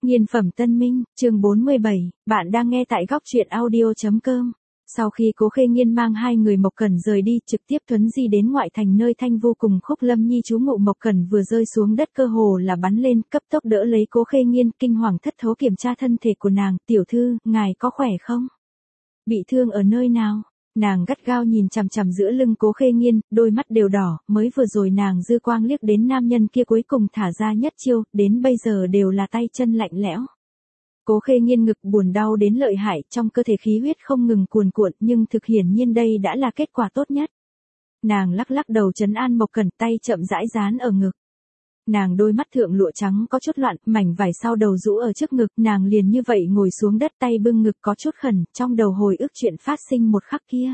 Nghiên phẩm Tân Minh, chương 47, bạn đang nghe tại góc truyện audio.com. Sau khi Cố Khê Nghiên mang hai người Mộc Cẩn rời đi, trực tiếp thuấn di đến ngoại thành nơi Thanh Vu cùng Khúc Lâm Nhi trú ngụ. Mộc Cẩn vừa rơi xuống đất cơ hồ là bắn lên, cấp tốc đỡ lấy Cố Khê Nghiên, kinh hoàng thất thố kiểm tra thân thể của nàng. Tiểu thư, ngài có khỏe không? Bị thương ở nơi nào? Nàng gắt gao nhìn chằm chằm giữa lưng Cố Khê Nghiên, đôi mắt đều đỏ, mới vừa rồi nàng dư quang liếc đến nam nhân kia cuối cùng thả ra nhất chiêu, đến bây giờ đều là tay chân lạnh lẽo. Cố Khê Nghiên ngực buồn đau đến lợi hại, trong cơ thể khí huyết không ngừng cuồn cuộn, nhưng thực hiển nhiên đây đã là kết quả tốt nhất. Nàng lắc lắc đầu trấn an Mộc Cẩn, tay chậm rãi dán ở ngực. Nàng đôi mắt thượng lụa trắng có chút loạn, mảnh vải sau đầu rũ ở trước ngực, nàng liền như vậy ngồi xuống đất, tay bưng ngực có chút khẩn, trong đầu hồi ức chuyện phát sinh một khắc kia.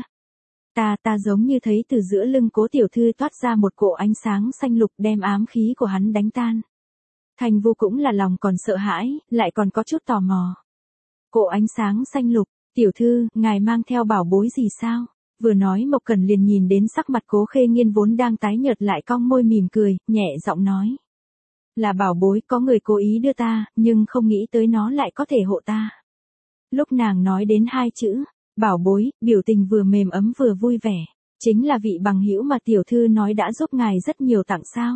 Ta giống như thấy từ giữa lưng Cố tiểu thư toát ra một cỗ ánh sáng xanh lục đem ám khí của hắn đánh tan. Thanh Vu cũng là lòng còn sợ hãi, lại còn có chút tò mò. Cỗ ánh sáng xanh lục, tiểu thư, ngài mang theo bảo bối gì sao? Vừa nói Mộc Cẩn liền nhìn đến sắc mặt Cố Khê Nghiên vốn đang tái nhợt lại cong môi mỉm cười, nhẹ giọng nói. Là bảo bối, có người cố ý đưa ta, nhưng không nghĩ tới nó lại có thể hộ ta. Lúc nàng nói đến hai chữ, bảo bối, biểu tình vừa mềm ấm vừa vui vẻ. Chính là vị bằng hữu mà tiểu thư nói đã giúp ngài rất nhiều tặng sao.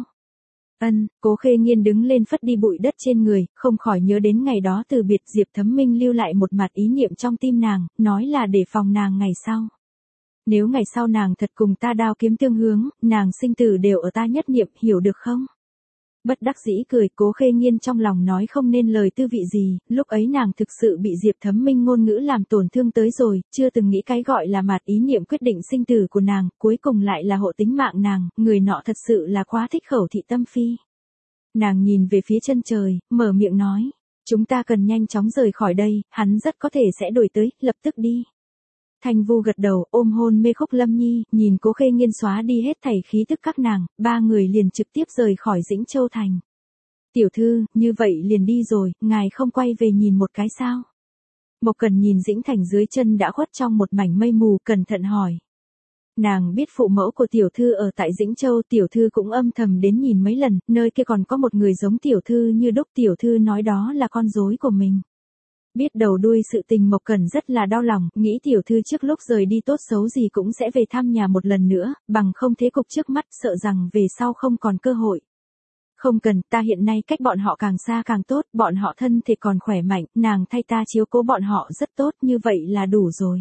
Cố Khê Nghiên đứng lên phất đi bụi đất trên người, không khỏi nhớ đến ngày đó từ biệt. Diệp Thấm Minh lưu lại một mặt ý niệm trong tim nàng, nói là để phòng nàng ngày sau. Nếu ngày sau nàng thật cùng ta đao kiếm tương hướng, nàng sinh tử đều ở ta nhất niệm, hiểu được không? Bất đắc dĩ cười, Cố Khê Nghiên trong lòng nói không nên lời tư vị gì, lúc ấy nàng thực sự bị Diệp Thấm Minh ngôn ngữ làm tổn thương tới rồi, chưa từng nghĩ cái gọi là mặt ý niệm quyết định sinh tử của nàng, cuối cùng lại là hộ tính mạng nàng, người nọ thật sự là quá thích Khẩu Thị Tâm Phi. Nàng nhìn về phía chân trời, mở miệng nói, chúng ta cần nhanh chóng rời khỏi đây, hắn rất có thể sẽ đuổi tới, lập tức đi. Thanh Vu gật đầu, ôm hôn mê Khúc Lâm Nhi, nhìn Cố Khê Nghiên xóa đi hết thảy khí tức các nàng, ba người liền trực tiếp rời khỏi Dĩnh Châu thành. Tiểu thư, như vậy liền đi rồi, ngài không quay về nhìn một cái sao? Mộc Cẩn nhìn Dĩnh thành dưới chân đã khuất trong một mảnh mây mù, cẩn thận hỏi. Nàng biết phụ mẫu của tiểu thư ở tại Dĩnh Châu, tiểu thư cũng âm thầm đến nhìn mấy lần, nơi kia còn có một người giống tiểu thư như đúc, tiểu thư nói đó là con rối của mình. Biết đầu đuôi sự tình, Mộc Cẩn rất là đau lòng, nghĩ tiểu thư trước lúc rời đi tốt xấu gì cũng sẽ về thăm nhà một lần nữa, bằng không thế cục trước mắt sợ rằng về sau không còn cơ hội. Không cần, ta hiện nay cách bọn họ càng xa càng tốt, bọn họ thân thể còn khỏe mạnh, nàng thay ta chiếu cố bọn họ rất tốt, như vậy là đủ rồi.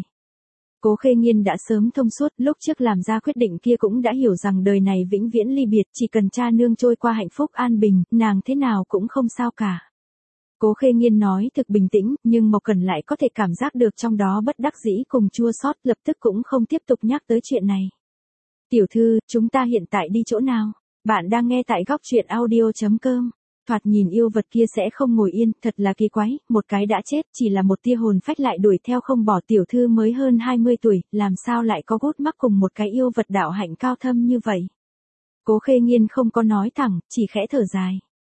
Cố Khê Nghiên đã sớm thông suốt, lúc trước làm ra quyết định kia cũng đã hiểu rằng đời này vĩnh viễn ly biệt, chỉ cần cha nương trôi qua hạnh phúc an bình, nàng thế nào cũng không sao cả. Cố Khê Nghiên nói thực bình tĩnh, nhưng Mộc Cẩn lại có thể cảm giác được trong đó bất đắc dĩ cùng chua xót, lập tức cũng không tiếp tục nhắc tới chuyện này. Tiểu thư, chúng ta hiện tại đi chỗ nào? Bạn đang nghe tại góc truyện audio.com. Thoạt nhìn yêu vật kia sẽ không ngồi yên, thật là kỳ quái, một cái đã chết, chỉ là một tia hồn phách lại đuổi theo không bỏ. Tiểu thư mới hơn 20 tuổi, làm sao lại có gút mắc cùng một cái yêu vật đạo hạnh cao thâm như vậy? Cố Khê Nghiên không có nói thẳng, chỉ khẽ thở dài.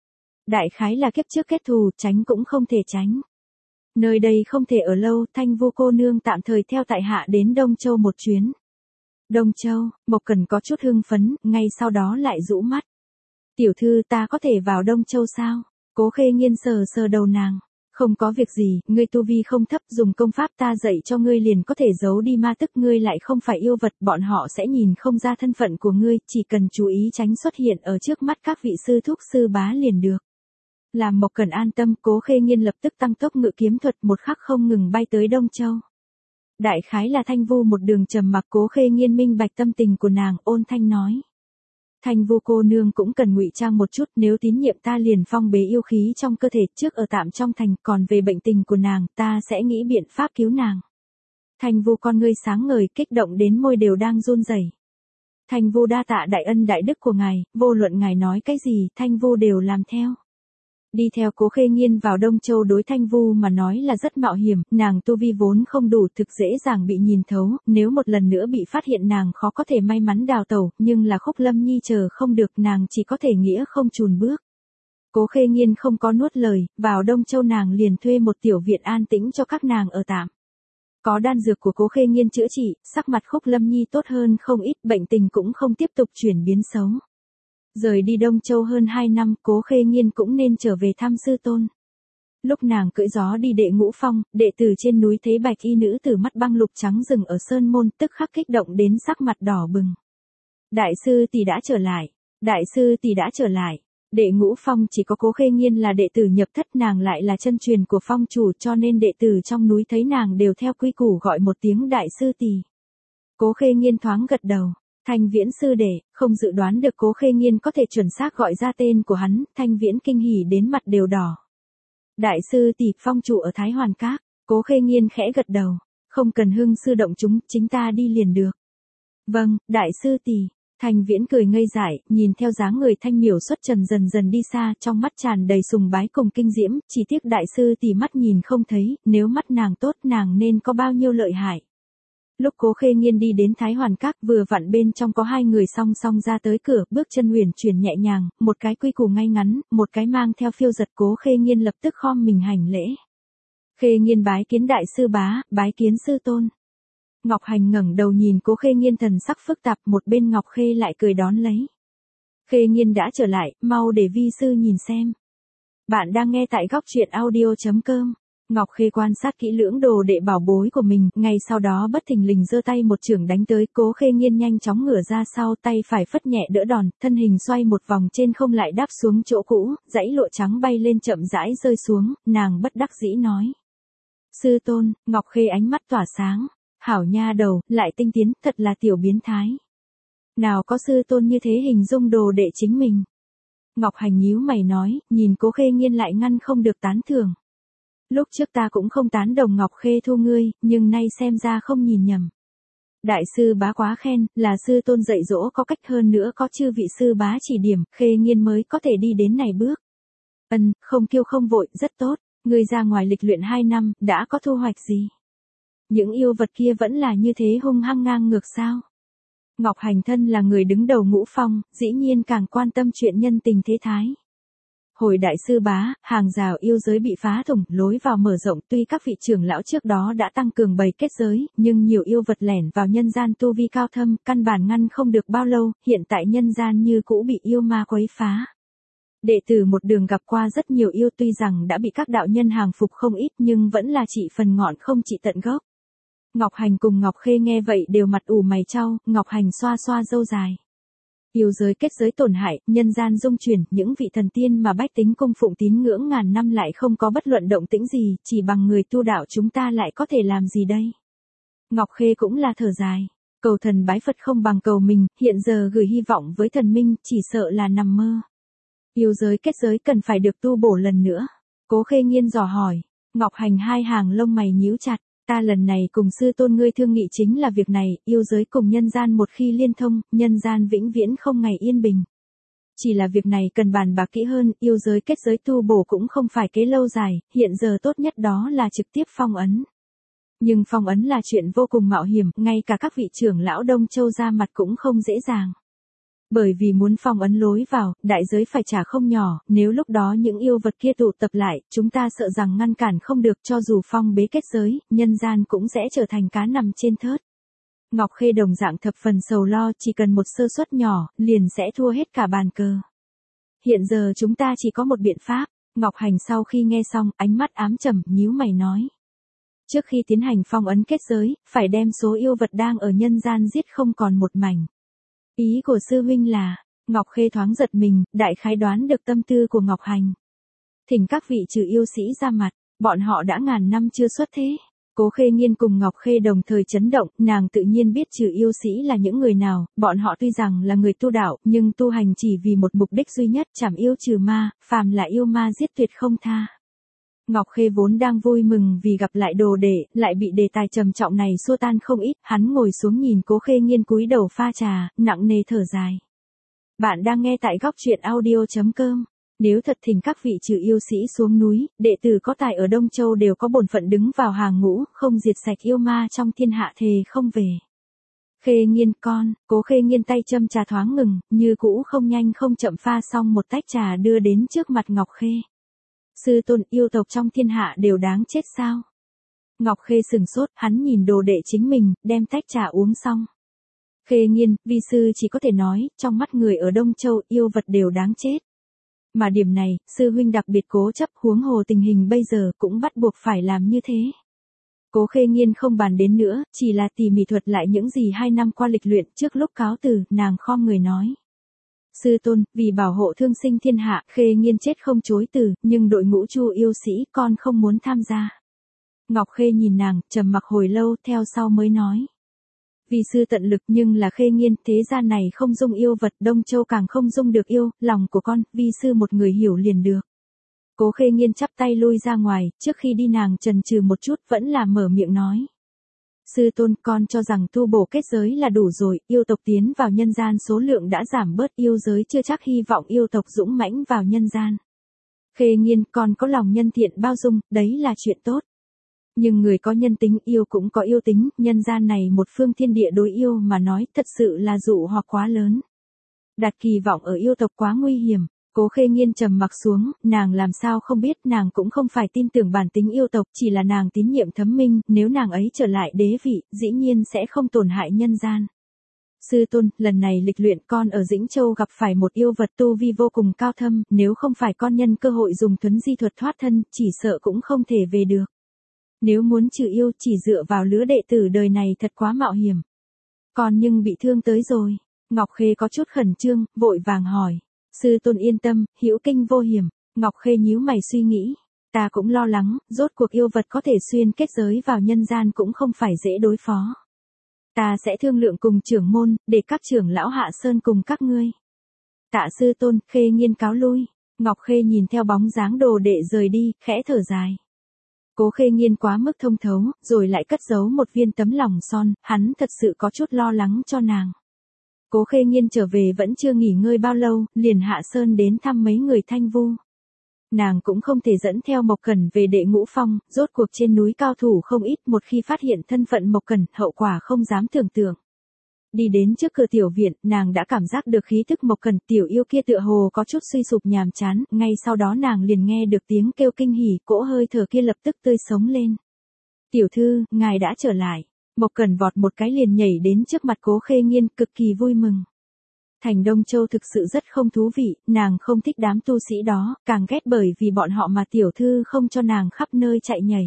Đại khái là kiếp trước kết thù, tránh cũng không thể tránh. Nơi đây không thể ở lâu, Thanh Vu cô nương tạm thời theo tại hạ đến Đông Châu một chuyến. Đông Châu, Mộc Cẩn có chút hưng phấn, ngay sau đó lại rũ mắt. Tiểu thư, ta có thể vào Đông Châu sao? Cố Khê Nghiên sờ sờ đầu nàng. Không có việc gì, ngươi tu vi không thấp, dùng công pháp ta dạy cho ngươi liền có thể giấu đi ma tức, ngươi lại không phải yêu vật, bọn họ sẽ nhìn không ra thân phận của ngươi, chỉ cần chú ý tránh xuất hiện ở trước mắt các vị sư thúc sư bá liền được. Làm Mộc Cẩn an tâm, Cố Khê Nghiên lập tức tăng tốc ngự kiếm thuật, một khắc không ngừng bay tới Đông Châu. Đại khái là Thanh Vu một đường trầm mặc, Cố Khê Nghiên minh bạch tâm tình của nàng, ôn thanh nói. Thanh Vu cô nương cũng cần ngụy trang một chút, nếu tín nhiệm ta liền phong bế yêu khí trong cơ thể, trước ở tạm trong thành, còn về bệnh tình của nàng, ta sẽ nghĩ biện pháp cứu nàng. Thanh Vu con ngươi sáng ngời, kích động đến môi đều đang run rẩy. Thanh Vu đa tạ đại ân đại đức của ngài, vô luận ngài nói cái gì, Thanh Vu đều làm theo. Đi theo Cố Khê Nghiên vào Đông Châu đối Thanh Vu mà nói là rất mạo hiểm, nàng tu vi vốn không đủ, thực dễ dàng bị nhìn thấu, nếu một lần nữa bị phát hiện nàng khó có thể may mắn đào tẩu, nhưng là Khúc Lâm Nhi chờ không được, nàng chỉ có thể nghĩa không chùn bước. Cố Khê Nghiên không có nuốt lời, vào Đông Châu nàng liền thuê một tiểu viện an tĩnh cho các nàng ở tạm. Có đan dược của Cố Khê Nghiên chữa trị, sắc mặt Khúc Lâm Nhi tốt hơn không ít, bệnh tình cũng không tiếp tục chuyển biến xấu. Rời đi Đông Châu hơn 2 năm, Cố Khê Nghiên cũng nên trở về thăm sư tôn. Lúc nàng cưỡi gió đi đệ ngũ phong, đệ tử trên núi thấy bạch y nữ tử mắt băng lục trắng rừng ở sơn môn, tức khắc kích động đến sắc mặt đỏ bừng. Đại sư tỷ đã trở lại, đại sư tỷ đã trở lại. Đệ ngũ phong chỉ có Cố Khê Nghiên là đệ tử nhập thất, nàng lại là chân truyền của phong chủ, cho nên đệ tử trong núi thấy nàng đều theo quy củ gọi một tiếng đại sư tỷ. Cố Khê Nghiên thoáng gật đầu. Thanh Viễn sư đệ, không dự đoán được Cố Khê Nghiên có thể chuẩn xác gọi ra tên của hắn, Thanh Viễn kinh hỉ đến mặt đều đỏ. Đại sư tỷ, phong chủ ở Thái Hoàn Các. Cố Khê Nghiên khẽ gật đầu. Không cần hưng sư động chúng, chính ta đi liền được. Vâng, đại sư tỷ. Thanh Viễn cười ngây dại, nhìn theo dáng người thanh miểu xuất trần dần dần đi xa, trong mắt tràn đầy sùng bái cùng kinh diễm, chỉ tiếc đại sư tỷ mắt nhìn không thấy, nếu mắt nàng tốt nàng nên có bao nhiêu lợi hại. Lúc Cố Khê Nghiên đi đến Thái Hoàn Các, vừa vặn bên trong có hai người song song ra tới cửa, bước chân uyển chuyển nhẹ nhàng, một cái quy củ ngay ngắn, một cái mang theo phiêu giật. Cố Khê Nghiên lập tức khom mình hành lễ. Khê Nghiên bái kiến đại sư bá, bái kiến sư tôn. Ngọc Hành ngẩng đầu nhìn Cố Khê Nghiên thần sắc phức tạp, một bên Ngọc Khê lại cười đón lấy. Khê Nghiên đã trở lại, mau để vi sư nhìn xem. Bạn đang nghe tại góc truyện audio.com. Ngọc Khê quan sát kỹ lưỡng đồ đệ bảo bối của mình, ngay sau đó bất thình lình giơ tay một chưởng đánh tới. Cố Khê Nghiên nhanh chóng ngửa ra sau, tay phải phất nhẹ đỡ đòn, thân hình xoay một vòng trên không lại đáp xuống chỗ cũ, dãy lụa trắng bay lên chậm rãi rơi xuống, nàng bất đắc dĩ nói. Sư tôn. Ngọc Khê ánh mắt tỏa sáng. Hảo nha đầu, lại tinh tiến, thật là tiểu biến thái. Nào có sư tôn như thế hình dung đồ đệ chính mình. Ngọc Hành nhíu mày nói, nhìn Cố Khê Nghiên lại ngăn không được tán thưởng. Lúc trước ta cũng không tán đồng Ngọc Khê thu ngươi, nhưng nay xem ra không nhìn nhầm. Đại sư bá quá khen, là sư tôn dạy dỗ có cách, hơn nữa có chư vị sư bá chỉ điểm, Khê Nghiên mới có thể đi đến này bước. Không kiêu không vội, rất tốt, ngươi ra ngoài lịch luyện 2 năm, đã có thu hoạch gì? Những yêu vật kia vẫn là như thế hung hăng ngang ngược sao? Ngọc Hành thân là người đứng đầu ngũ phong, dĩ nhiên càng quan tâm chuyện nhân tình thế thái. Hồi đại sư bá, hàng rào yêu giới bị phá thủng, lối vào mở rộng, tuy các vị trưởng lão trước đó đã tăng cường bày kết giới, nhưng nhiều yêu vật lẻn vào nhân gian tu vi cao thâm, căn bản ngăn không được bao lâu, hiện tại nhân gian như cũ bị yêu ma quấy phá. Đệ tử một đường gặp qua rất nhiều yêu, tuy rằng đã bị các đạo nhân hàng phục không ít nhưng vẫn là trị phần ngọn không trị tận gốc. Ngọc Hành cùng Ngọc Khê nghe vậy đều mặt ủ mày chau, Ngọc Hành xoa xoa râu dài. Yêu giới kết giới tổn hại, nhân gian dung chuyển, những vị thần tiên mà bách tính cung phụng tín ngưỡng ngàn năm lại không có bất luận động tĩnh gì, chỉ bằng người tu đạo chúng ta lại có thể làm gì đây? Ngọc Khê cũng là thở dài. Cầu thần bái Phật không bằng cầu mình, hiện giờ gửi hy vọng với thần minh, chỉ sợ là nằm mơ. Yêu giới kết giới cần phải được tu bổ lần nữa. Cố Khê Nghiên dò hỏi. Ngọc Hành hai hàng lông mày nhíu chặt. Ta lần này cùng sư tôn ngươi thương nghị chính là việc này, yêu giới cùng nhân gian một khi liên thông, nhân gian vĩnh viễn không ngày yên bình. Chỉ là việc này cần bàn bạc kỹ hơn, yêu giới kết giới tu bổ cũng không phải kế lâu dài, hiện giờ tốt nhất đó là trực tiếp phong ấn. Nhưng phong ấn là chuyện vô cùng mạo hiểm, ngay cả các vị trưởng lão Đông Châu ra mặt cũng không dễ dàng. Bởi vì muốn phong ấn lối vào, đại giới phải trả không nhỏ, nếu lúc đó những yêu vật kia tụ tập lại, chúng ta sợ rằng ngăn cản không được, cho dù phong bế kết giới, nhân gian cũng sẽ trở thành cá nằm trên thớt. Ngọc Khê đồng dạng thập phần sầu lo, chỉ cần một sơ suất nhỏ, liền sẽ thua hết cả bàn cờ. Hiện giờ chúng ta chỉ có một biện pháp. Ngọc Hành sau khi nghe xong, ánh mắt ám trầm, nhíu mày nói. Trước khi tiến hành phong ấn kết giới, phải đem số yêu vật đang ở nhân gian giết không còn một mảnh. Ý của sư huynh là, Ngọc Khê thoáng giật mình, đại khái đoán được tâm tư của Ngọc Hành. Thỉnh các vị trừ yêu sĩ ra mặt, bọn họ đã ngàn năm chưa xuất thế. Cố Khê Nghiên cùng Ngọc Khê đồng thời chấn động, nàng tự nhiên biết trừ yêu sĩ là những người nào, bọn họ tuy rằng là người tu đạo, nhưng tu hành chỉ vì một mục đích duy nhất, trảm yêu trừ ma, phàm là yêu ma giết tuyệt không tha. Ngọc Khê vốn đang vui mừng vì gặp lại đồ đệ, lại bị đề tài trầm trọng này xua tan không ít, hắn ngồi xuống nhìn Cố Khê Nghiên cúi đầu pha trà, nặng nề thở dài. Bạn đang nghe tại góc truyện audio.com. Nếu thật thỉnh các vị trừ yêu sĩ xuống núi, đệ tử có tài ở Đông Châu đều có bổn phận đứng vào hàng ngũ, không diệt sạch yêu ma trong thiên hạ thề không về. Khê Nghiên con, Cố Khê Nghiên tay châm trà thoáng ngừng, như cũ không nhanh không chậm pha xong một tách trà đưa đến trước mặt Ngọc Khê. Sư tôn, yêu tộc trong thiên hạ đều đáng chết sao? Ngọc Khê sừng sốt, hắn nhìn đồ đệ chính mình, đem tách trà uống xong. Khê Nghiên, vi sư chỉ có thể nói, trong mắt người ở Đông Châu, yêu vật đều đáng chết. Mà điểm này, sư huynh đặc biệt cố chấp, huống hồ tình hình bây giờ cũng bắt buộc phải làm như thế. Cố Khê Nghiên không bàn đến nữa, chỉ là tỉ mỉ thuật lại những gì 2 năm qua lịch luyện. Trước lúc cáo từ, nàng khom người nói. Sư tôn, vì bảo hộ thương sinh thiên hạ, Khê Nghiên chết không chối từ, nhưng đội ngũ Chu yêu sĩ con không muốn tham gia. Ngọc Khê nhìn nàng, trầm mặc hồi lâu, theo sau mới nói. Vì sư tận lực nhưng là Khê Nghiên, thế gian này không dung yêu vật, Đông Châu càng không dung được yêu, lòng của con, vi sư một người hiểu liền được. Cố Khê Nghiên chắp tay lui ra ngoài, trước khi đi nàng chần chừ một chút vẫn là mở miệng nói. Sư tôn, con cho rằng tu bổ kết giới là đủ rồi, yêu tộc tiến vào nhân gian số lượng đã giảm bớt, yêu giới chưa chắc hy vọng yêu tộc dũng mãnh vào nhân gian. Khê Nghiên, con có lòng nhân thiện bao dung, đấy là chuyện tốt. Nhưng người có nhân tính, yêu cũng có yêu tính, nhân gian này một phương thiên địa đối yêu mà nói thật sự là dụ hoặc quá lớn. Đặt kỳ vọng ở yêu tộc quá nguy hiểm. Cố Khê Nghiên trầm mặc xuống, nàng làm sao không biết, nàng cũng không phải tin tưởng bản tính yêu tộc, chỉ là nàng tín nhiệm Thấm Minh, nếu nàng ấy trở lại đế vị, dĩ nhiên sẽ không tổn hại nhân gian. Sư tôn, lần này lịch luyện con ở Dĩnh Châu gặp phải một yêu vật tu vi vô cùng cao thâm, nếu không phải con nhân cơ hội dùng thuấn di thuật thoát thân, chỉ sợ cũng không thể về được. Nếu muốn trừ yêu chỉ dựa vào lứa đệ tử đời này thật quá mạo hiểm. Con nhưng bị thương tới rồi. Ngọc Khê có chút khẩn trương, vội vàng hỏi. Sư tôn yên tâm, hữu kinh vô hiểm. Ngọc Khê nhíu mày suy nghĩ. Ta cũng lo lắng, rốt cuộc yêu vật có thể xuyên kết giới vào nhân gian cũng không phải dễ đối phó. Ta sẽ thương lượng cùng trưởng môn, để các trưởng lão Hạ Sơn cùng các ngươi. Tạ sư tôn, Khê Nghiên cáo lui. Ngọc Khê nhìn theo bóng dáng đồ đệ rời đi, khẽ thở dài. Cố Khê Nghiên quá mức thông thấu, rồi lại cất giấu một viên tấm lòng son, hắn thật sự có chút lo lắng cho nàng. Cố Khê Nghiên trở về vẫn chưa nghỉ ngơi bao lâu, liền hạ sơn đến thăm mấy người Thanh Vu. Nàng cũng không thể dẫn theo Mộc Cẩn về Đệ Ngũ Phong, rốt cuộc trên núi cao thủ không ít, một khi phát hiện thân phận Mộc Cẩn, hậu quả không dám tưởng tượng. Đi đến trước cửa tiểu viện, nàng đã cảm giác được khí tức Mộc Cẩn, tiểu yêu kia tựa hồ có chút suy sụp nhàm chán, ngay sau đó nàng liền nghe được tiếng kêu kinh hỉ, cỗ hơi thở kia lập tức tươi sống lên. Tiểu thư, ngài đã trở lại. Mộc Cẩn vọt một cái liền nhảy đến trước mặt Cố Khê Nghiên, cực kỳ vui mừng. Thành Đông Châu thực sự rất không thú vị, nàng không thích đám tu sĩ đó, càng ghét bởi vì bọn họ mà tiểu thư không cho nàng khắp nơi chạy nhảy.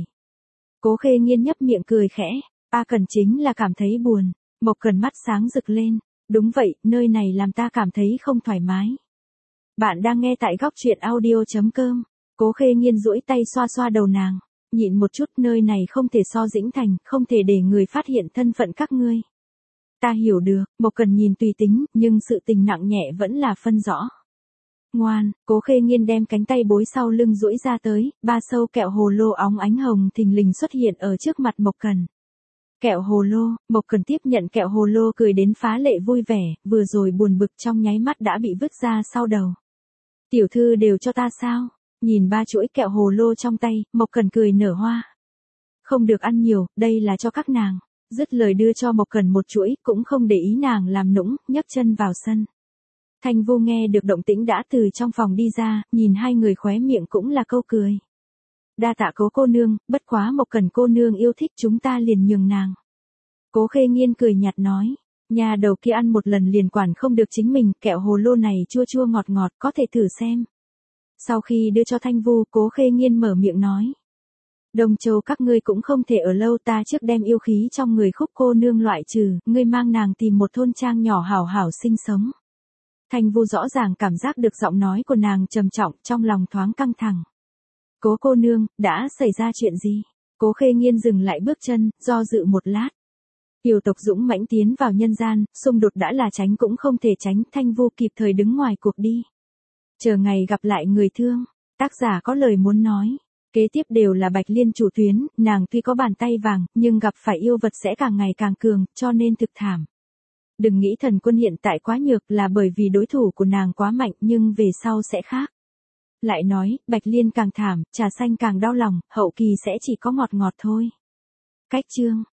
Cố Khê Nghiên nhấp miệng cười khẽ, A Cẩn chính là cảm thấy buồn. Mộc Cẩn mắt sáng rực lên, đúng vậy, nơi này làm ta cảm thấy không thoải mái. Bạn đang nghe tại góc truyện audio.com. Cố Khê Nghiên duỗi tay xoa xoa đầu nàng, nhịn một chút, nơi này không thể so Dĩnh Thành, không thể để người phát hiện thân phận các ngươi. Ta hiểu được, Mộc Cẩn nhìn tùy tính, nhưng sự tình nặng nhẹ vẫn là phân rõ. Ngoan, Cố Khê Nghiên đem cánh tay bối sau lưng duỗi ra tới, 3 sâu kẹo hồ lô óng ánh hồng thình lình xuất hiện ở trước mặt Mộc Cẩn. Kẹo hồ lô, Mộc Cẩn tiếp nhận kẹo hồ lô cười đến phá lệ vui vẻ, vừa rồi buồn bực trong nháy mắt đã bị vứt ra sau đầu. Tiểu thư đều cho ta sao? Nhìn 3 chuỗi kẹo hồ lô trong tay, Mộc Cẩn cười nở hoa. Không được ăn nhiều, đây là cho các nàng. Dứt lời đưa cho Mộc Cẩn một chuỗi, cũng không để ý nàng làm nũng, nhấc chân vào sân. Thanh Vu nghe được động tĩnh đã từ trong phòng đi ra, nhìn hai người khóe miệng cũng là câu cười. Đa tạ Cố cô nương, bất quá Mộc Cẩn cô nương yêu thích chúng ta liền nhường nàng. Cố Khê Nghiên cười nhạt nói, nhà đầu kia ăn một lần liền quản không được chính mình, kẹo hồ lô này chua chua ngọt ngọt, có thể thử xem. Sau khi đưa cho Thanh Vu, Cố Khê Nghiên mở miệng nói. Đông Châu các ngươi cũng không thể ở lâu, ta trước đem yêu khí trong người Khúc cô nương loại trừ, ngươi mang nàng tìm một thôn trang nhỏ hảo hảo sinh sống. Thanh Vu rõ ràng cảm giác được giọng nói của nàng trầm trọng, trong lòng thoáng căng thẳng. Cố cô nương, đã xảy ra chuyện gì? Cố Khê Nghiên dừng lại bước chân, do dự một lát. Yêu tộc dũng mãnh tiến vào nhân gian, xung đột đã là tránh cũng không thể tránh, Thanh Vu kịp thời đứng ngoài cuộc đi. Chờ ngày gặp lại người thương, tác giả có lời muốn nói. Kế tiếp đều là Bạch Liên chủ tuyến, nàng tuy có bàn tay vàng, nhưng gặp phải yêu vật sẽ càng ngày càng cường, cho nên thực thảm. Đừng nghĩ Thần Quân hiện tại quá nhược là bởi vì đối thủ của nàng quá mạnh, nhưng về sau sẽ khác. Lại nói, Bạch Liên càng thảm, trà xanh càng đau lòng, hậu kỳ sẽ chỉ có ngọt ngọt thôi. Cách chương